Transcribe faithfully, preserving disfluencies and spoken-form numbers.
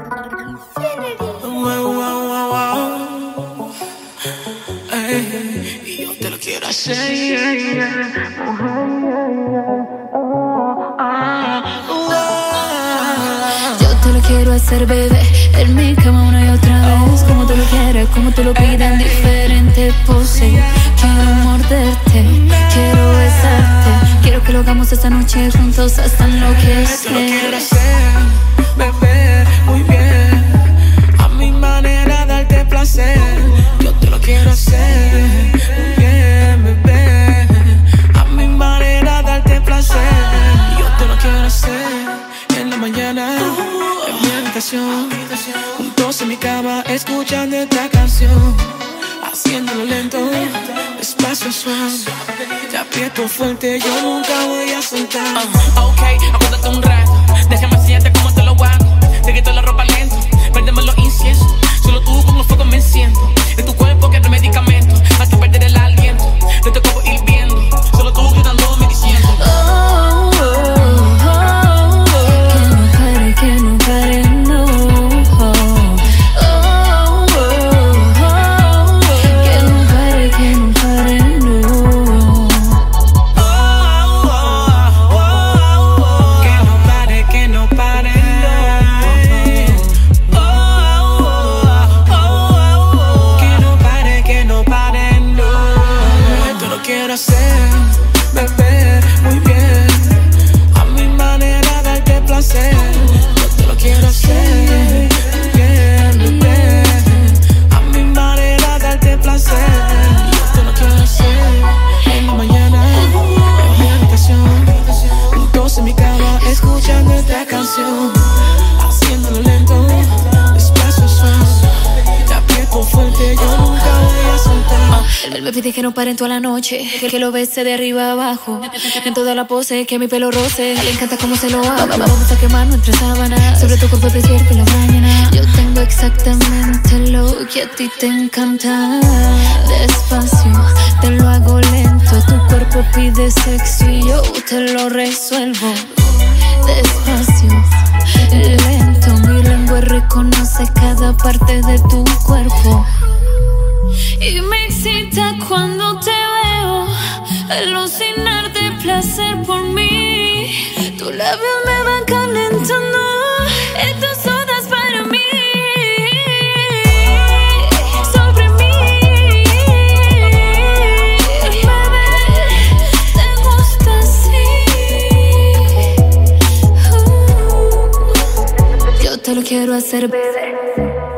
Wow, wow, wow, wow. Ey, y yo te lo quiero hacer. Yeah, yeah. Uh-huh, yeah, yeah. Oh, ah, wow. Yo te lo quiero hacer, bebé, en mi cama una y otra vez. Como tú lo quieres, como tú lo pides, en diferentes poses. Quiero morderte, quiero besarte. Quiero que lo hagamos esta noche juntos hasta enloquecer. Te lo quiero hacer, bebé, muy bien. A mi manera darte placer. Yo te lo quiero hacer, muy bien, bebé. A mi manera darte placer. Yo te lo quiero hacer en la mañana, en mi habitación, juntos en mi cama, escuchando esta canción, haciéndolo lento, despacio, suave. Te aprieto fuerte, yo nunca voy a soltar. uh, Ok, aguántate un rato, déjame enseñarte cómo te lo hago. Te quito la ropa lento, préndeme los inciensos. Solo tú con los fuegos me enciendo. En tu cuerpo que no hay medicamento, hasta perder el aliento. De tu cuerpo hirviendo, solo tú gritándome diciendo Oh, oh, oh, oh. Que no pare, que no pare, no. Oh, oh, oh, oh. Que no pare, que no pare, no. Que no pare, que no pare, no. Que no pare, que no pare, no. Te lo quiero hacer, bebé, muy bien. A mi manera darte placer. Yo te lo quiero hacer, bien, bebé. A mi manera darte placer. Yo te lo quiero hacer en la mañana, en mi habitación, juntos en mi cama, escuchando esta canción, haciéndolo lento, despacio, suave. Te aprieto fuerte, yo nunca voy a soltar. Él me pide que no pare en toda la noche, que, que lo bese de arriba a abajo, en toda la pose, que mi pelo roce. Le encanta cómo se lo hago. Vamos a quemarnos entre sábanas, sobre tu cuerpo despierto en la mañana. Yo tengo exactamente lo que a ti te encanta. Despacio, te lo hago lento. Tu cuerpo pide sexo y yo te lo resuelvo. Despacio, lento. Mi lengua reconoce cada parte de tu cuerpo. Y me excita cuando te veo alucinar de placer por mí. Tus labios me van calentando, estas todas para mí. Sobre mí, bebé, te gusta así. uh. Yo te lo quiero hacer, bebé.